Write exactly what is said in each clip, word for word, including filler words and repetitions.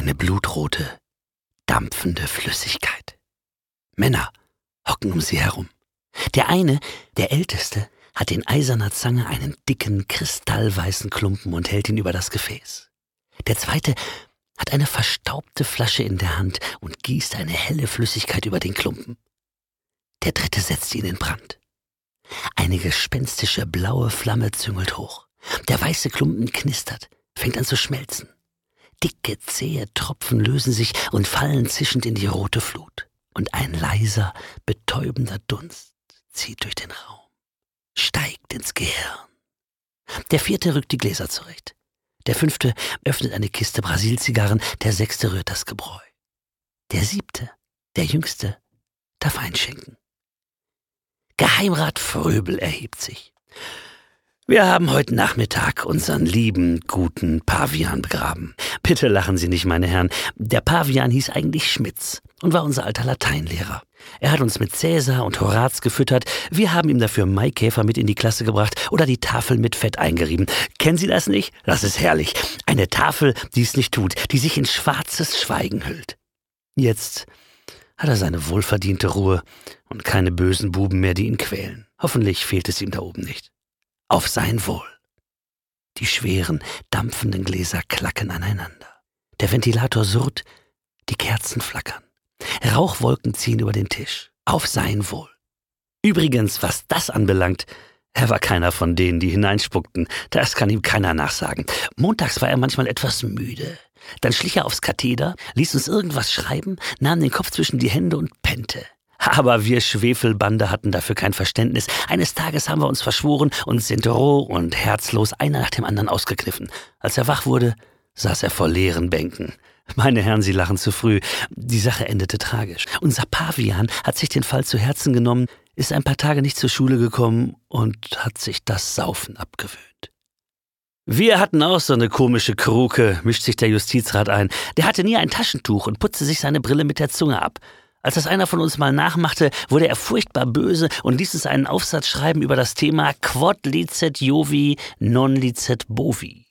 Eine blutrote, dampfende Flüssigkeit. Männer hocken um sie herum. Der eine, der Älteste, hat in eiserner Zange einen dicken, kristallweißen Klumpen und hält ihn über das Gefäß. Der zweite hat eine verstaubte Flasche in der Hand und gießt eine helle Flüssigkeit über den Klumpen. Der dritte setzt ihn in Brand. Eine gespenstische blaue Flamme züngelt hoch. Der weiße Klumpen knistert, fängt an zu schmelzen. Dicke, zähe Tropfen lösen sich und fallen zischend in die rote Flut. Und ein leiser, betäubender Dunst zieht durch den Raum, steigt ins Gehirn. Der vierte rückt die Gläser zurecht. Der fünfte öffnet eine Kiste Brasilzigarren, der sechste rührt das Gebräu. Der siebte, der jüngste, darf einschenken. Geheimrat Fröbel erhebt sich. Wir haben heute Nachmittag unseren lieben, guten Pavian begraben. Bitte lachen Sie nicht, meine Herren. Der Pavian hieß eigentlich Schmitz und war unser alter Lateinlehrer. Er hat uns mit Cäsar und Horaz gefüttert. Wir haben ihm dafür Maikäfer mit in die Klasse gebracht oder die Tafel mit Fett eingerieben. Kennen Sie das nicht? Das ist herrlich. Eine Tafel, die es nicht tut, die sich in schwarzes Schweigen hüllt. Jetzt hat er seine wohlverdiente Ruhe und keine bösen Buben mehr, die ihn quälen. Hoffentlich fehlt es ihm da oben nicht. Auf sein Wohl. Die schweren, dampfenden Gläser klacken aneinander. Der Ventilator surrt, die Kerzen flackern. Rauchwolken ziehen über den Tisch. Auf sein Wohl. Übrigens, was das anbelangt, er war keiner von denen, die hineinspuckten. Das kann ihm keiner nachsagen. Montags war er manchmal etwas müde. Dann schlich er aufs Katheder, ließ uns irgendwas schreiben, nahm den Kopf zwischen die Hände und pennte. Aber wir Schwefelbande hatten dafür kein Verständnis. Eines Tages haben wir uns verschworen und sind roh und herzlos einer nach dem anderen ausgekniffen. Als er wach wurde, saß er vor leeren Bänken. Meine Herren, Sie lachen zu früh. Die Sache endete tragisch. Unser Pavian hat sich den Fall zu Herzen genommen, ist ein paar Tage nicht zur Schule gekommen und hat sich das Saufen abgewöhnt. Wir hatten auch so eine komische Kruke, mischt sich der Justizrat ein. Der hatte nie ein Taschentuch und putzte sich seine Brille mit der Zunge ab. Als das einer von uns mal nachmachte, wurde er furchtbar böse und ließ uns einen Aufsatz schreiben über das Thema Quod licet Jovi, non licet bovi.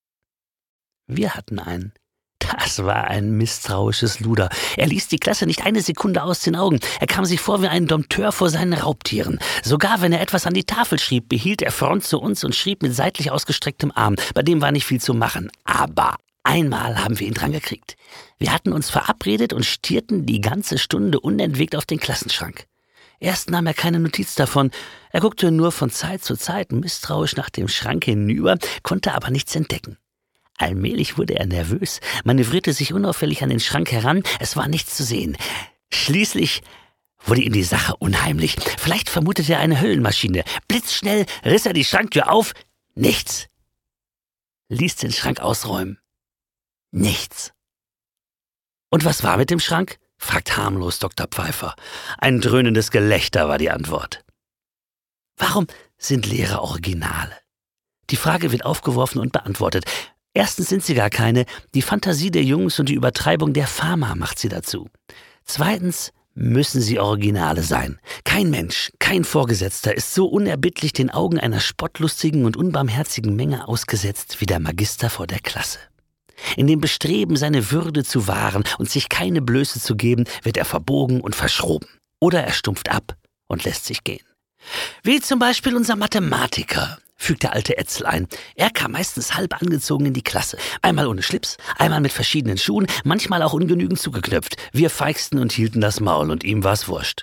Wir hatten einen. Das war ein misstrauisches Luder. Er ließ die Klasse nicht eine Sekunde aus den Augen. Er kam sich vor wie ein Dompteur vor seinen Raubtieren. Sogar wenn er etwas an die Tafel schrieb, behielt er Front zu uns und schrieb mit seitlich ausgestrecktem Arm. Bei dem war nicht viel zu machen. Aber einmal haben wir ihn dran gekriegt. Wir hatten uns verabredet und stierten die ganze Stunde unentwegt auf den Klassenschrank. Erst nahm er keine Notiz davon. Er guckte nur von Zeit zu Zeit misstrauisch nach dem Schrank hinüber, konnte aber nichts entdecken. Allmählich wurde er nervös, manövrierte sich unauffällig an den Schrank heran, es war nichts zu sehen. Schließlich wurde ihm die Sache unheimlich. Vielleicht vermutete er eine Höllenmaschine. Blitzschnell riss er die Schranktür auf. Nichts. Ließ den Schrank ausräumen. Nichts. Und was war mit dem Schrank? Fragt harmlos Doktor Pfeiffer. Ein dröhnendes Gelächter war die Antwort. Warum sind Lehrer Originale? Die Frage wird aufgeworfen und beantwortet. Erstens sind sie gar keine, die Fantasie der Jungs und die Übertreibung der Pharma macht sie dazu. Zweitens müssen sie Originale sein. Kein Mensch, kein Vorgesetzter ist so unerbittlich den Augen einer spottlustigen und unbarmherzigen Menge ausgesetzt wie der Magister vor der Klasse. In dem Bestreben, seine Würde zu wahren und sich keine Blöße zu geben, wird er verbogen und verschroben. Oder er stumpft ab und lässt sich gehen. Wie zum Beispiel unser Mathematiker, fügt der alte Etzel ein. Er kam meistens halb angezogen in die Klasse. Einmal ohne Schlips, einmal mit verschiedenen Schuhen, manchmal auch ungenügend zugeknöpft. Wir feixten und hielten das Maul und ihm war's wurscht.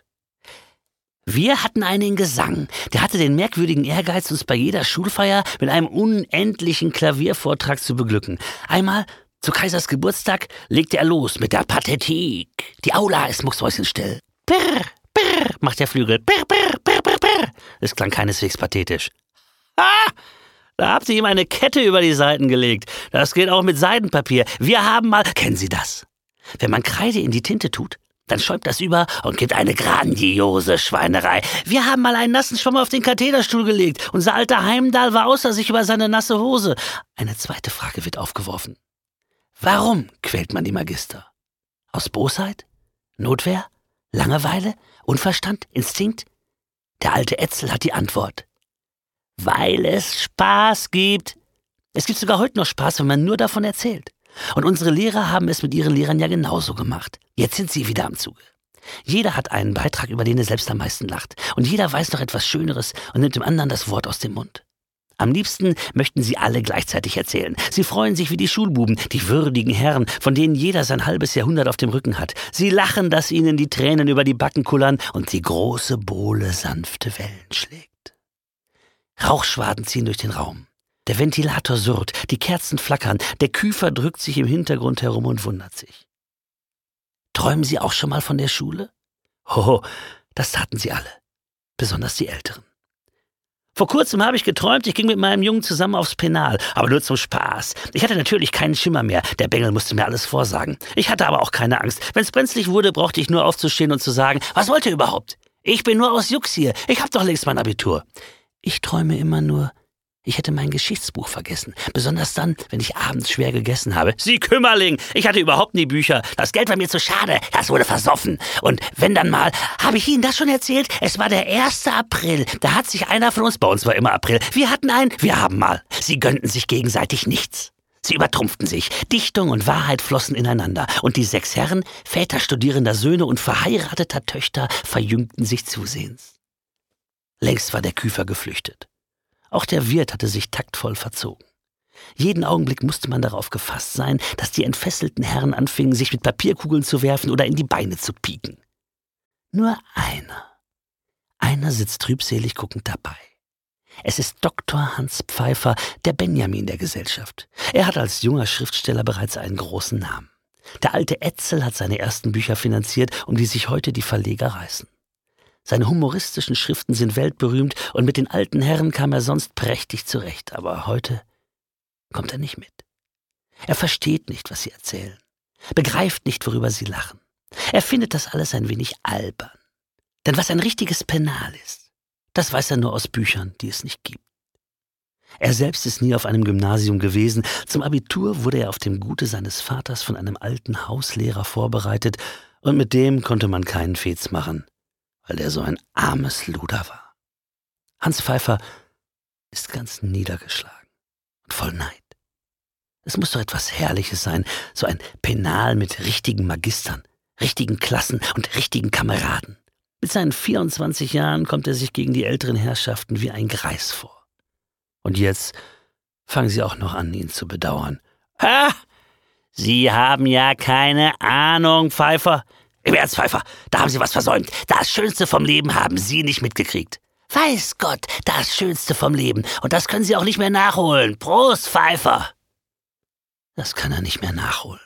Wir hatten einen in Gesang. Der hatte den merkwürdigen Ehrgeiz, uns bei jeder Schulfeier mit einem unendlichen Klaviervortrag zu beglücken. Einmal, zu Kaisers Geburtstag, legte er los mit der Pathetik. Die Aula ist mucksmäuschenstill. Pirr, pirr, macht der Flügel. Pirr, pirr, pirr, pirr, pirr. Es klang keineswegs pathetisch. Ah, da habt ihr ihm eine Kette über die Seiten gelegt. Das geht auch mit Seidenpapier. Wir haben mal... Kennen Sie das? Wenn man Kreide in die Tinte tut, dann schäumt das über und gibt eine grandiose Schweinerei. Wir haben mal einen nassen Schwamm auf den Kathederstuhl gelegt. Unser alter Heimdall war außer sich über seine nasse Hose. Eine zweite Frage wird aufgeworfen. Warum quält man die Magister? Aus Bosheit? Notwehr? Langeweile? Unverstand? Instinkt? Der alte Etzel hat die Antwort. Weil es Spaß gibt. Es gibt sogar heute noch Spaß, wenn man nur davon erzählt. Und unsere Lehrer haben es mit ihren Lehrern ja genauso gemacht. Jetzt sind sie wieder am Zuge. Jeder hat einen Beitrag, über den er selbst am meisten lacht. Und jeder weiß noch etwas Schöneres und nimmt dem anderen das Wort aus dem Mund. Am liebsten möchten sie alle gleichzeitig erzählen. Sie freuen sich wie die Schulbuben, die würdigen Herren, von denen jeder sein halbes Jahrhundert auf dem Rücken hat. Sie lachen, dass ihnen die Tränen über die Backen kullern und die große Bohle sanfte Wellen schlägt. Rauchschwaden ziehen durch den Raum. Der Ventilator surrt, die Kerzen flackern, der Küfer drückt sich im Hintergrund herum und wundert sich. Träumen Sie auch schon mal von der Schule? Hoho, das taten sie alle, besonders die Älteren. Vor kurzem habe ich geträumt, ich ging mit meinem Jungen zusammen aufs Penal, aber nur zum Spaß. Ich hatte natürlich keinen Schimmer mehr, der Bengel musste mir alles vorsagen. Ich hatte aber auch keine Angst. Wenn es brenzlig wurde, brauchte ich nur aufzustehen und zu sagen, was wollt ihr überhaupt? Ich bin nur aus Jux hier, ich hab doch längst mein Abitur. Ich träume immer nur, ich hätte mein Geschichtsbuch vergessen, besonders dann, wenn ich abends schwer gegessen habe. Sie Kümmerling, ich hatte überhaupt nie Bücher. Das Geld war mir zu schade, das wurde versoffen. Und wenn dann mal, habe ich Ihnen das schon erzählt? Es war der erste April, da hat sich einer von uns, bei uns war immer April, wir hatten einen, wir haben mal. Sie gönnten sich gegenseitig nichts. Sie übertrumpften sich. Dichtung und Wahrheit flossen ineinander. Und die sechs Herren, Väter studierender Söhne und verheirateter Töchter, verjüngten sich zusehends. Längst war der Küfer geflüchtet. Auch der Wirt hatte sich taktvoll verzogen. Jeden Augenblick musste man darauf gefasst sein, dass die entfesselten Herren anfingen, sich mit Papierkugeln zu werfen oder in die Beine zu pieken. Nur einer. Einer sitzt trübselig guckend dabei. Es ist Doktor Hans Pfeiffer, der Benjamin der Gesellschaft. Er hat als junger Schriftsteller bereits einen großen Namen. Der alte Etzel hat seine ersten Bücher finanziert, um die sich heute die Verleger reißen. Seine humoristischen Schriften sind weltberühmt und mit den alten Herren kam er sonst prächtig zurecht, aber heute kommt er nicht mit. Er versteht nicht, was sie erzählen, begreift nicht, worüber sie lachen. Er findet das alles ein wenig albern. Denn was ein richtiges Penal ist, das weiß er nur aus Büchern, die es nicht gibt. Er selbst ist nie auf einem Gymnasium gewesen. Zum Abitur wurde er auf dem Gute seines Vaters von einem alten Hauslehrer vorbereitet und mit dem konnte man keinen Fets machen, weil er so ein armes Luder war. Hans Pfeiffer ist ganz niedergeschlagen und voll Neid. Es muss doch etwas Herrliches sein, so ein Penal mit richtigen Magistern, richtigen Klassen und richtigen Kameraden. Mit seinen vierundzwanzig Jahren kommt er sich gegen die älteren Herrschaften wie ein Greis vor. Und jetzt fangen sie auch noch an, ihn zu bedauern. Ha! Sie haben ja keine Ahnung, Pfeiffer. Im Ernst, Pfeiffer, da haben Sie was versäumt. Das Schönste vom Leben haben Sie nicht mitgekriegt. Weiß Gott, das Schönste vom Leben. Und das können Sie auch nicht mehr nachholen. Prost, Pfeiffer! Das kann er nicht mehr nachholen.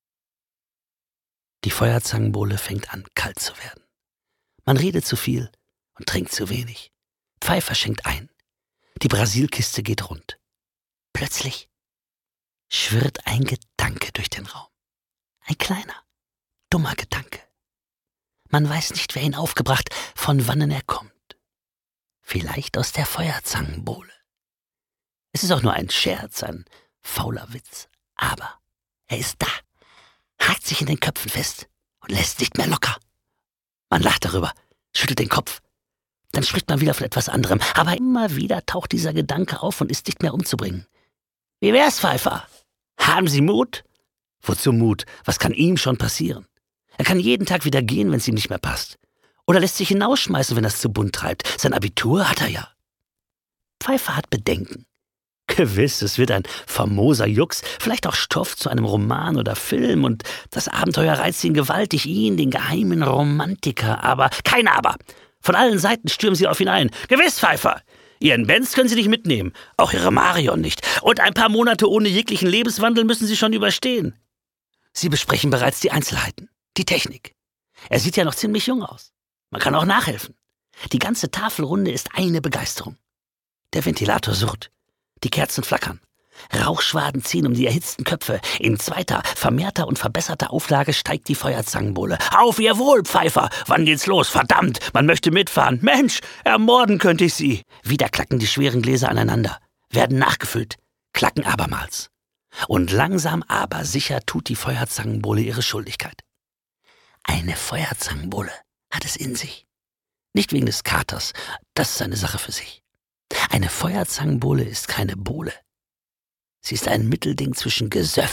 Die Feuerzangenbowle fängt an, kalt zu werden. Man redet zu viel und trinkt zu wenig. Pfeiffer schenkt ein. Die Brasilkiste geht rund. Plötzlich schwirrt ein Gedanke durch den Raum. Ein kleiner, dummer Gedanke. Man weiß nicht, wer ihn aufgebracht, von wannen er kommt. Vielleicht aus der Feuerzangenbowle. Es ist auch nur ein Scherz, ein fauler Witz. Aber er ist da, hakt sich in den Köpfen fest und lässt nicht mehr locker. Man lacht darüber, schüttelt den Kopf. Dann spricht man wieder von etwas anderem. Aber immer wieder taucht dieser Gedanke auf und ist nicht mehr umzubringen. Wie wär's, Pfeiffer? Haben Sie Mut? Wozu Mut? Was kann ihm schon passieren? Er kann jeden Tag wieder gehen, wenn es ihm nicht mehr passt. Oder lässt sich hinausschmeißen, wenn er es zu bunt treibt. Sein Abitur hat er ja. Pfeiffer hat Bedenken. Gewiss, es wird ein famoser Jux, vielleicht auch Stoff zu einem Roman oder Film, und das Abenteuer reizt ihn gewaltig, ihn, den geheimen Romantiker. Aber kein Aber. Von allen Seiten stürmen sie auf ihn ein. Gewiss, Pfeiffer. Ihren Benz können Sie nicht mitnehmen, auch Ihre Marion nicht. Und ein paar Monate ohne jeglichen Lebenswandel müssen Sie schon überstehen. Sie besprechen bereits die Einzelheiten, die Technik. Er sieht ja noch ziemlich jung aus. Man kann auch nachhelfen. Die ganze Tafelrunde ist eine Begeisterung. Der Ventilator surrt. Die Kerzen flackern. Rauchschwaden ziehen um die erhitzten Köpfe. In zweiter, vermehrter und verbesserter Auflage steigt die Feuerzangenbowle. Auf Ihr Wohl, Pfeiffer! Wann geht's los? Verdammt, man möchte mitfahren. Mensch, ermorden könnte ich Sie. Wieder klacken die schweren Gläser aneinander, werden nachgefüllt, klacken abermals. Und langsam aber sicher tut die Feuerzangenbowle ihre Schuldigkeit. Eine Feuerzangenbowle hat es in sich. Nicht wegen des Katers, das ist eine Sache für sich. Eine Feuerzangenbowle ist keine Bowle. Sie ist ein Mittelding zwischen Gesöff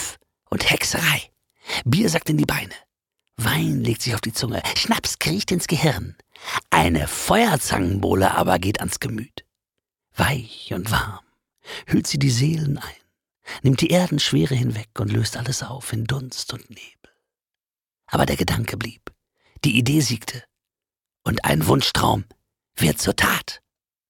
und Hexerei. Bier sackt in die Beine. Wein legt sich auf die Zunge. Schnaps kriecht ins Gehirn. Eine Feuerzangenbowle aber geht ans Gemüt. Weich und warm hüllt sie die Seelen ein, nimmt die Erdenschwere hinweg und löst alles auf in Dunst und Nebel. Aber der Gedanke blieb, die Idee siegte und ein Wunschtraum wird zur Tat.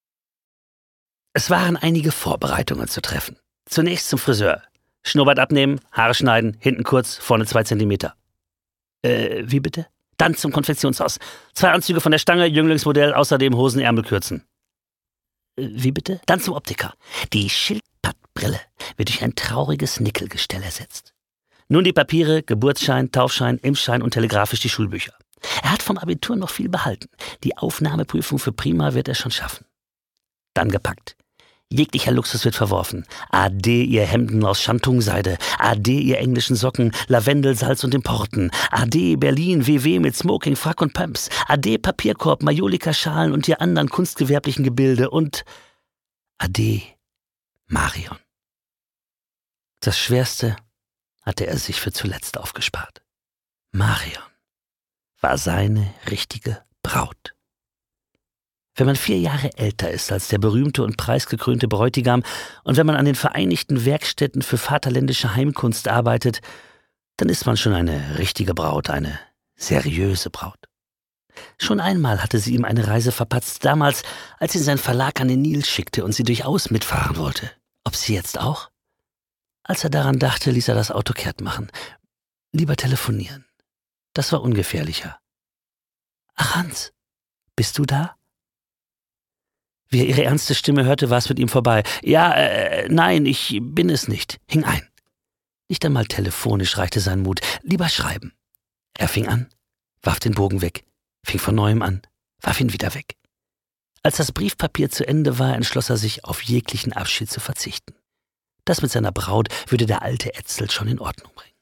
Es waren einige Vorbereitungen zu treffen. Zunächst zum Friseur. Schnurrbart abnehmen, Haare schneiden, hinten kurz, vorne zwei Zentimeter. Äh, wie bitte? Dann zum Konfektionshaus. Zwei Anzüge von der Stange, Jünglingsmodell, außerdem Hosenärmel kürzen. Äh, wie bitte? Dann zum Optiker. Die Schildpattbrille wird durch ein trauriges Nickelgestell ersetzt. Nun die Papiere, Geburtsschein, Taufschein, Impfschein und telegrafisch die Schulbücher. Er hat vom Abitur noch viel behalten. Die Aufnahmeprüfung für Prima wird er schon schaffen. Dann gepackt. Jeglicher Luxus wird verworfen. Ade ihr Hemden aus Shantung-Seide. Ade ihr englischen Socken, Lavendel, Salz und Importen. Ade Berlin, W W mit Smoking, Frack und Pumps. Ade Papierkorb, Majolika-Schalen und ihr anderen kunstgewerblichen Gebilde. Und Ade Marion. Das Schwerste hatte er sich für zuletzt aufgespart. Marion war seine richtige Braut. Wenn man vier Jahre älter ist als der berühmte und preisgekrönte Bräutigam und wenn man an den Vereinigten Werkstätten für vaterländische Heimkunst arbeitet, dann ist man schon eine richtige Braut, eine seriöse Braut. Schon einmal hatte sie ihm eine Reise verpatzt, damals, als ihn sein Verlag an den Nil schickte und sie durchaus mitfahren wollte. Ob sie jetzt auch? Als er daran dachte, ließ er das Auto kehrt machen. Lieber telefonieren. Das war ungefährlicher. Ach Hans, bist du da? Wie er ihre ernste Stimme hörte, war es mit ihm vorbei. Ja, äh, nein, ich bin es nicht. Hing ein. Nicht einmal telefonisch reichte sein Mut. Lieber schreiben. Er fing an, warf den Bogen weg, fing von neuem an, warf ihn wieder weg. Als das Briefpapier zu Ende war, entschloss er sich, auf jeglichen Abschied zu verzichten. Das mit seiner Braut würde der alte Etzel schon in Ordnung bringen.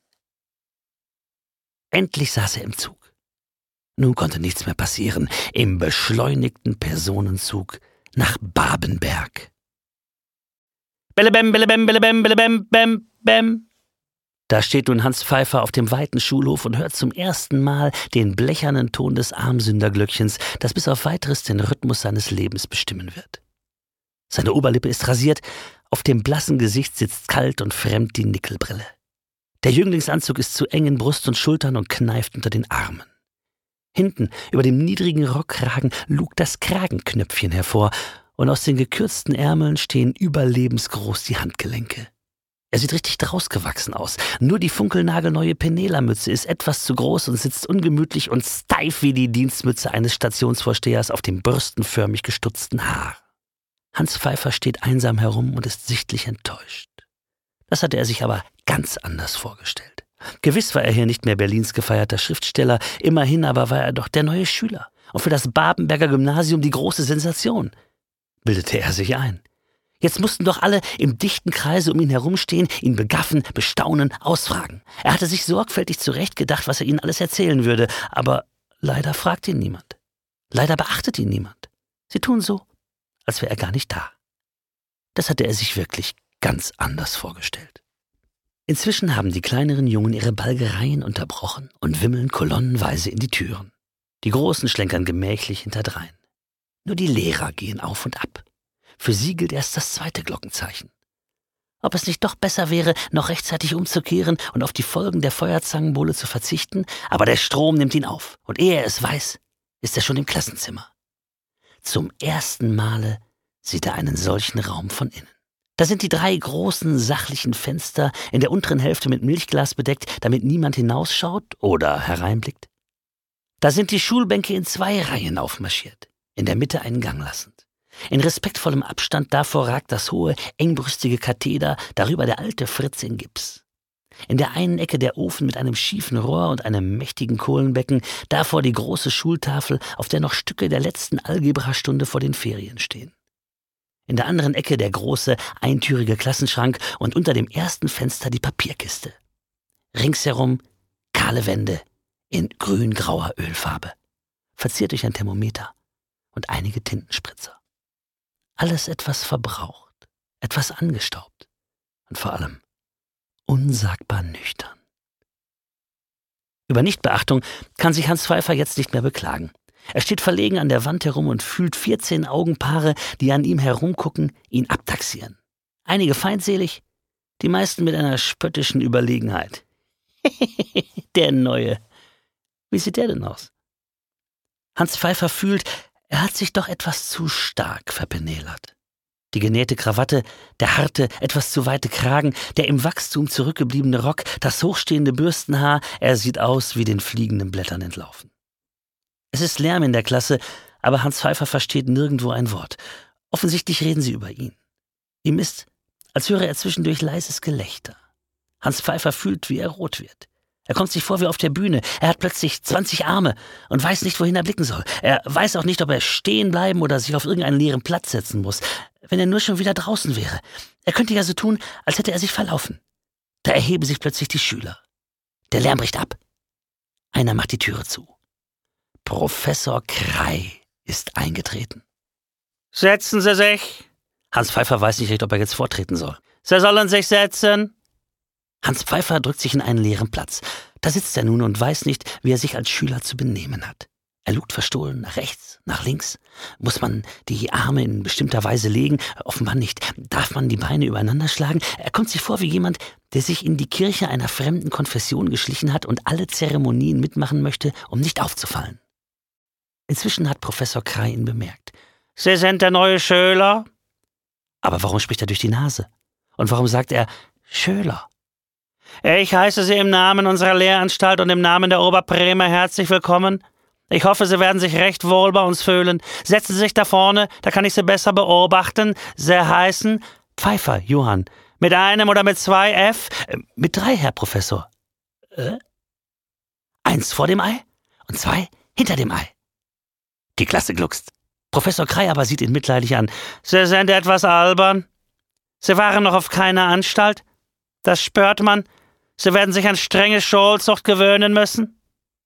Endlich saß er im Zug. Nun konnte nichts mehr passieren. Im beschleunigten Personenzug nach Babenberg. Bellebem, bellebem, bellebem, bellebem, bem, bem. Da steht nun Hans Pfeiffer auf dem weiten Schulhof und hört zum ersten Mal den blechernen Ton des Armsünderglöckchens, das bis auf Weiteres den Rhythmus seines Lebens bestimmen wird. Seine Oberlippe ist rasiert, auf dem blassen Gesicht sitzt kalt und fremd die Nickelbrille. Der Jünglingsanzug ist zu eng in Brust und Schultern und kneift unter den Armen. Hinten, über dem niedrigen Rockkragen, lugt das Kragenknöpfchen hervor und aus den gekürzten Ärmeln stehen überlebensgroß die Handgelenke. Er sieht richtig drausgewachsen aus. Nur die funkelnagelneue Penela-Mütze ist etwas zu groß und sitzt ungemütlich und steif wie die Dienstmütze eines Stationsvorstehers auf dem bürstenförmig gestutzten Haar. Hans Pfeiffer steht einsam herum und ist sichtlich enttäuscht. Das hatte er sich aber ganz anders vorgestellt. Gewiss war er hier nicht mehr Berlins gefeierter Schriftsteller, immerhin aber war er doch der neue Schüler und für das Babenberger Gymnasium die große Sensation, bildete er sich ein. Jetzt mussten doch alle im dichten Kreise um ihn herumstehen, ihn begaffen, bestaunen, ausfragen. Er hatte sich sorgfältig zurechtgedacht, was er ihnen alles erzählen würde, aber leider fragt ihn niemand. Leider beachtet ihn niemand. Sie tun so, als wäre er gar nicht da. Das hatte er sich wirklich ganz anders vorgestellt. Inzwischen haben die kleineren Jungen ihre Balgereien unterbrochen und wimmeln kolonnenweise in die Türen. Die Großen schlenkern gemächlich hinterdrein. Nur die Lehrer gehen auf und ab. Für sie gilt erst das zweite Glockenzeichen. Ob es nicht doch besser wäre, noch rechtzeitig umzukehren und auf die Folgen der Feuerzangenbowle zu verzichten, aber der Strom nimmt ihn auf, und ehe er es weiß, ist er schon im Klassenzimmer. Zum ersten Male sieht er einen solchen Raum von innen. Da sind die drei großen, sachlichen Fenster, in der unteren Hälfte mit Milchglas bedeckt, damit niemand hinausschaut oder hereinblickt. Da sind die Schulbänke in zwei Reihen aufmarschiert, in der Mitte einen Gang lassend. In respektvollem Abstand davor ragt das hohe, engbrüstige Katheder, darüber der alte Fritz in Gips. In der einen Ecke der Ofen mit einem schiefen Rohr und einem mächtigen Kohlenbecken, davor die große Schultafel, auf der noch Stücke der letzten Algebrastunde vor den Ferien stehen. In der anderen Ecke der große, eintürige Klassenschrank und unter dem ersten Fenster die Papierkiste. Ringsherum kahle Wände in grün-grauer Ölfarbe, verziert durch ein Thermometer und einige Tintenspritzer. Alles etwas verbraucht, etwas angestaubt und vor allem unsagbar nüchtern. Über Nichtbeachtung kann sich Hans Pfeiffer jetzt nicht mehr beklagen. Er steht verlegen an der Wand herum und fühlt vierzehn Augenpaare, die an ihm herumgucken, ihn abtaxieren. Einige feindselig, die meisten mit einer spöttischen Überlegenheit. Der Neue. Wie sieht der denn aus? Hans Pfeiffer fühlt, er hat sich doch etwas zu stark verpenelert. Die genähte Krawatte, der harte, etwas zu weite Kragen, der im Wachstum zurückgebliebene Rock, das hochstehende Bürstenhaar, er sieht aus wie den fliegenden Blättern entlaufen. Es ist Lärm in der Klasse, aber Hans Pfeiffer versteht nirgendwo ein Wort. Offensichtlich reden sie über ihn. Ihm ist, als höre er zwischendurch leises Gelächter. Hans Pfeiffer fühlt, wie er rot wird. Er kommt sich vor wie auf der Bühne. Er hat plötzlich zwanzig Arme und weiß nicht, wohin er blicken soll. Er weiß auch nicht, ob er stehen bleiben oder sich auf irgendeinen leeren Platz setzen muss. Wenn er nur schon wieder draußen wäre. Er könnte ja so tun, als hätte er sich verlaufen. Da erheben sich plötzlich die Schüler. Der Lärm bricht ab. Einer macht die Türe zu. Professor Krey ist eingetreten. »Setzen Sie sich!« Hans Pfeiffer weiß nicht recht, ob er jetzt vortreten soll. »Sie sollen sich setzen!« Hans Pfeiffer drückt sich in einen leeren Platz. Da sitzt er nun und weiß nicht, wie er sich als Schüler zu benehmen hat. Er lugt verstohlen nach rechts, nach links. Muss man die Arme in bestimmter Weise legen? Offenbar nicht. Darf man die Beine übereinander schlagen? Er kommt sich vor wie jemand, der sich in die Kirche einer fremden Konfession geschlichen hat und alle Zeremonien mitmachen möchte, um nicht aufzufallen. Inzwischen hat Professor Krey ihn bemerkt. »Sie sind der neue Schüler?« Aber warum spricht er durch die Nase? Und warum sagt er Schüler? »Ich heiße Sie im Namen unserer Lehranstalt und im Namen der Oberbremer herzlich willkommen. Ich hoffe, Sie werden sich recht wohl bei uns fühlen. Setzen Sie sich da vorne, da kann ich Sie besser beobachten. Sie heißen Pfeiffer, Johann. Mit einem oder mit zwei F? Äh, mit drei, Herr Professor. Äh? Eins vor dem Ei und zwei hinter dem Ei. Die Klasse gluckst. Professor Krey aber sieht ihn mitleidig an. Sie sind etwas albern. Sie waren noch auf keiner Anstalt. Das spürt man. Sie werden sich an strenge Schulzucht gewöhnen müssen.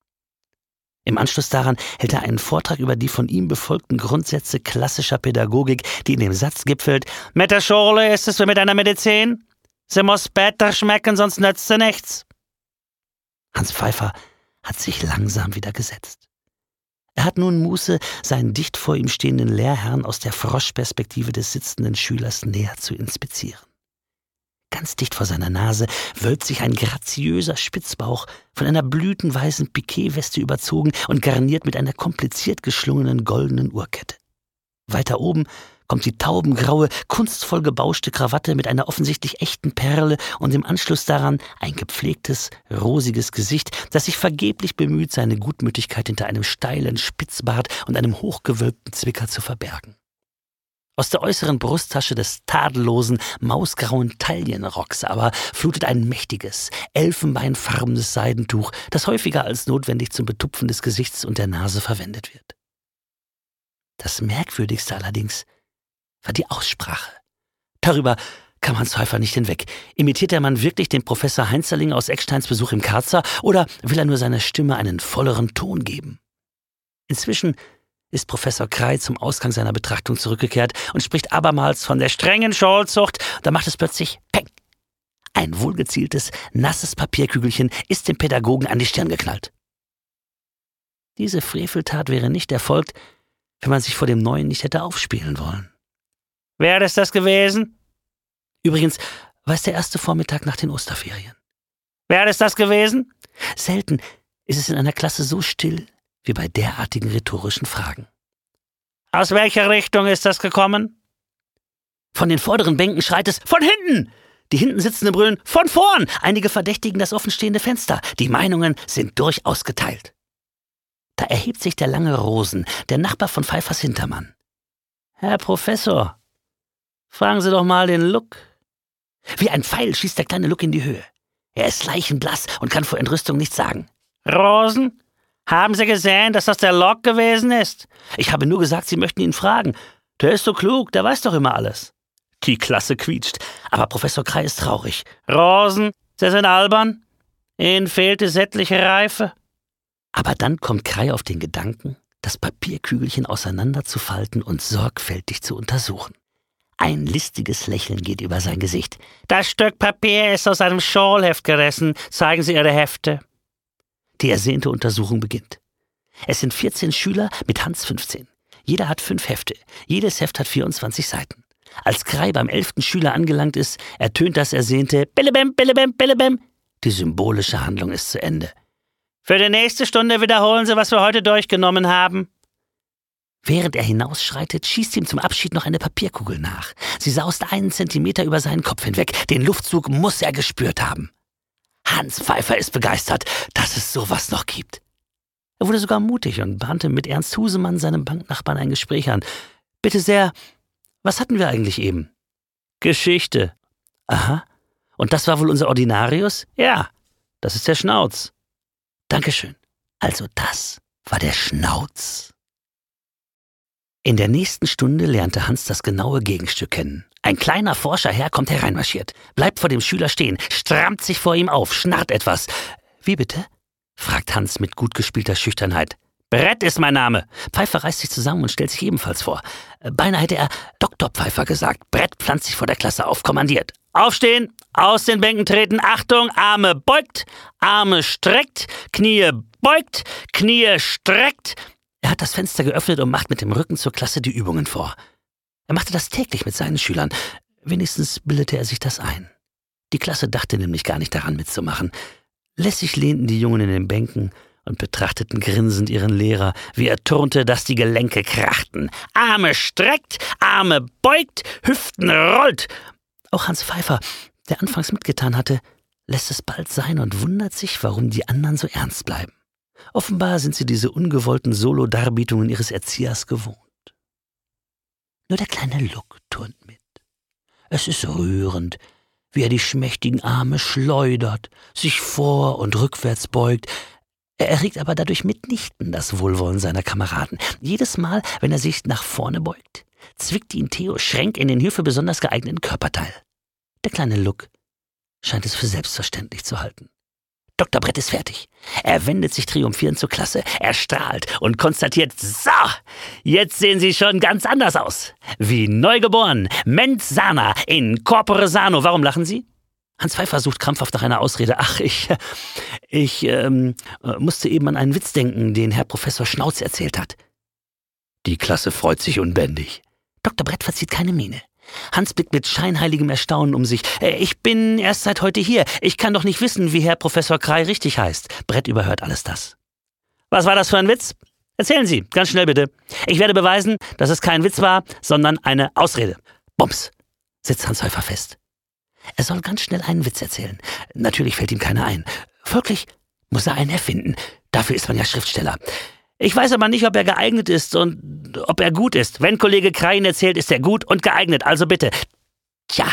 Im Anschluss daran hält er einen Vortrag über die von ihm befolgten Grundsätze klassischer Pädagogik, die in dem Satz gipfelt: Mit der Schule ist es wie mit einer Medizin. Sie muss bitter schmecken, sonst nützt sie nichts. Hans Pfeiffer hat sich langsam wieder gesetzt. Er hat nun Muße, seinen dicht vor ihm stehenden Lehrherrn aus der Froschperspektive des sitzenden Schülers näher zu inspizieren. Ganz dicht vor seiner Nase wölbt sich ein graziöser Spitzbauch, von einer blütenweißen Piquetweste überzogen und garniert mit einer kompliziert geschlungenen goldenen Uhrkette. Weiter oben kommt die taubengraue, kunstvoll gebauschte Krawatte mit einer offensichtlich echten Perle und im Anschluss daran ein gepflegtes, rosiges Gesicht, das sich vergeblich bemüht, seine Gutmütigkeit hinter einem steilen Spitzbart und einem hochgewölbten Zwicker zu verbergen. Aus der äußeren Brusttasche des tadellosen, mausgrauen Taillenrocks aber flutet ein mächtiges, elfenbeinfarbenes Seidentuch, das häufiger als notwendig zum Betupfen des Gesichts und der Nase verwendet wird. Das Merkwürdigste allerdings war die Aussprache. Darüber kam Hans Pfeiffer nicht hinweg. Imitiert der Mann wirklich den Professor Heinzerling aus Ecksteins Besuch im Karzer oder will er nur seiner Stimme einen volleren Ton geben? Inzwischen ist Professor Krey zum Ausgang seiner Betrachtung zurückgekehrt und spricht abermals von der strengen Schulzucht. Da macht es plötzlich Peng. Ein wohlgezieltes, nasses Papierkügelchen ist dem Pädagogen an die Stirn geknallt. Diese Freveltat wäre nicht erfolgt, wenn man sich vor dem Neuen nicht hätte aufspielen wollen. Wer ist das gewesen? Übrigens war es der erste Vormittag nach den Osterferien. Wer ist das gewesen? Selten ist es in einer Klasse so still wie bei derartigen rhetorischen Fragen. Aus welcher Richtung ist das gekommen? Von den vorderen Bänken schreit es: Von hinten! Die hinten sitzenden brüllen: Von vorn! Einige verdächtigen das offenstehende Fenster. Die Meinungen sind durchaus geteilt. Da erhebt sich der lange Rosen, der Nachbar von Pfeiffers Hintermann. Herr Professor, fragen Sie doch mal den Luck. Wie ein Pfeil schießt der kleine Luck in die Höhe. Er ist leichenblass und kann vor Entrüstung nichts sagen. Rosen? Haben Sie gesehen, dass das der Lock gewesen ist? Ich habe nur gesagt, Sie möchten ihn fragen. Der ist so klug, der weiß doch immer alles. Die Klasse quietscht, aber Professor Krey ist traurig. Rosen, Sie sind albern. Ihnen fehlt die sättliche Reife. Aber dann kommt Krey auf den Gedanken, das Papierkügelchen auseinanderzufalten und sorgfältig zu untersuchen. Ein listiges Lächeln geht über sein Gesicht. Das Stück Papier ist aus einem Schulheft gerissen. Zeigen Sie Ihre Hefte. Die ersehnte Untersuchung beginnt. Es sind vierzehn Schüler mit Hans fünfzehn. Jeder hat fünf Hefte. Jedes Heft hat vierundzwanzig Seiten. Als Krei beim elften Schüler angelangt ist, ertönt das ersehnte Billebem, Billebem, Billebem. Die symbolische Handlung ist zu Ende. Für die nächste Stunde wiederholen Sie, was wir heute durchgenommen haben. Während er hinausschreitet, schießt ihm zum Abschied noch eine Papierkugel nach. Sie saust einen Zentimeter über seinen Kopf hinweg. Den Luftzug muss er gespürt haben. Hans Pfeiffer ist begeistert, dass es sowas noch gibt. Er wurde sogar mutig und bahnte mit Ernst Husemann, seinem Banknachbarn, ein Gespräch an. »Bitte sehr, was hatten wir eigentlich eben?« »Geschichte.« »Aha. Und das war wohl unser Ordinarius?« »Ja, das ist der Schnauz.« »Dankeschön. Also das war der Schnauz.« In der nächsten Stunde lernte Hans das genaue Gegenstück kennen. Ein kleiner Forscherherr kommt hereinmarschiert, bleibt vor dem Schüler stehen, strammt sich vor ihm auf, schnarrt etwas. »Wie bitte?« fragt Hans mit gut gespielter Schüchternheit. »Brett ist mein Name.« Pfeiffer reißt sich zusammen und stellt sich ebenfalls vor. Beinahe hätte er Doktor Pfeiffer gesagt. Brett pflanzt sich vor der Klasse auf, kommandiert. »Aufstehen, aus den Bänken treten, Achtung, Arme beugt, Arme streckt, Knie beugt, Knie streckt.« Er hat das Fenster geöffnet und macht mit dem Rücken zur Klasse die Übungen vor. Er machte das täglich mit seinen Schülern. Wenigstens bildete er sich das ein. Die Klasse dachte nämlich gar nicht daran mitzumachen. Lässig lehnten die Jungen in den Bänken und betrachteten grinsend ihren Lehrer, wie er turnte, dass die Gelenke krachten. Arme streckt, Arme beugt, Hüften rollt. Auch Hans Pfeiffer, der anfangs mitgetan hatte, lässt es bald sein und wundert sich, warum die anderen so ernst bleiben. Offenbar sind sie diese ungewollten Solo-Darbietungen ihres Erziehers gewohnt. Nur der kleine Luck turnt mit. Es ist rührend, wie er die schmächtigen Arme schleudert, sich vor- und rückwärts beugt. Er erregt aber dadurch mitnichten das Wohlwollen seiner Kameraden. Jedes Mal, wenn er sich nach vorne beugt, zwickt ihn Theo Schrenk in den hierfür besonders geeigneten Körperteil. Der kleine Luck scheint es für selbstverständlich zu halten. Doktor Brett ist fertig. Er wendet sich triumphierend zur Klasse. Er strahlt und konstatiert, so, jetzt sehen Sie schon ganz anders aus. Wie neugeboren. Mens sana in corpore sano. Warum lachen Sie? Hans Pfeiffer sucht krampfhaft nach einer Ausrede. Ach, ich, ich ähm, musste eben an einen Witz denken, den Herr Professor Schnauz erzählt hat. Die Klasse freut sich unbändig. Doktor Brett verzieht keine Miene. Hans blickt mit scheinheiligem Erstaunen um sich. »Ich bin erst seit heute hier. Ich kann doch nicht wissen, wie Herr Professor Krei richtig heißt.« Brett überhört alles das. »Was war das für ein Witz? Erzählen Sie, ganz schnell bitte. Ich werde beweisen, dass es kein Witz war, sondern eine Ausrede.« Bums, sitzt Hans Pfeiffer fest. Er soll ganz schnell einen Witz erzählen. Natürlich fällt ihm keiner ein. Folglich muss er einen erfinden. Dafür ist man ja Schriftsteller. Ich weiß aber nicht, ob er geeignet ist und ob er gut ist. Wenn Kollege Krei ihn erzählt, ist er gut und geeignet. Also bitte. Tja,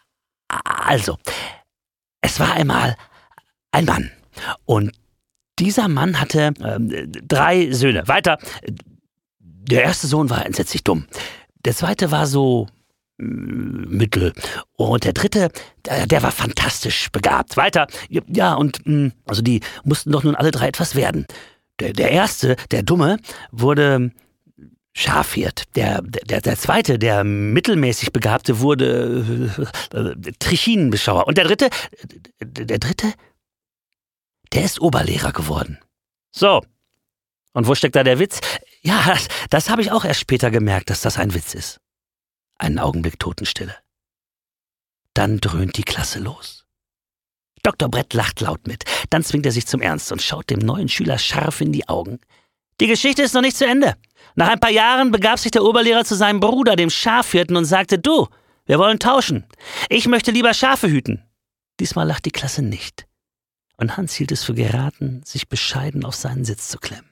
also, es war einmal ein Mann. Und dieser Mann hatte äh, drei Söhne. Weiter. Der erste Sohn war entsetzlich dumm. Der zweite war so äh, mittel. Und der dritte, der, der war fantastisch begabt. Weiter. Ja, und mh, also die mussten doch nun alle drei etwas werden. Der, der erste, der Dumme, wurde Schafhirt. Der, der, der zweite, der mittelmäßig Begabte, wurde äh, äh, Trichinenbeschauer. Und der dritte, der dritte, der ist Oberlehrer geworden. So. Und wo steckt da der Witz? Ja, das, das habe ich auch erst später gemerkt, dass das ein Witz ist. Einen Augenblick Totenstille. Dann dröhnt die Klasse los. Doktor Brett lacht laut mit. Dann zwingt er sich zum Ernst und schaut dem neuen Schüler scharf in die Augen. Die Geschichte ist noch nicht zu Ende. Nach ein paar Jahren begab sich der Oberlehrer zu seinem Bruder, dem Schafhirten, und sagte, du, wir wollen tauschen. Ich möchte lieber Schafe hüten. Diesmal lacht die Klasse nicht. Und Hans hielt es für geraten, sich bescheiden auf seinen Sitz zu klemmen.